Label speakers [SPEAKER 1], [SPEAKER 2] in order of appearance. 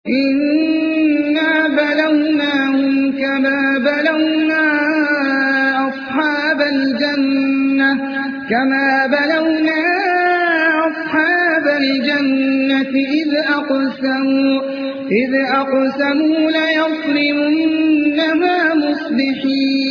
[SPEAKER 1] إنا بلوناهم كما بلونا أصحاب الجنة إذ أقسموا ليصرمنها مصبحين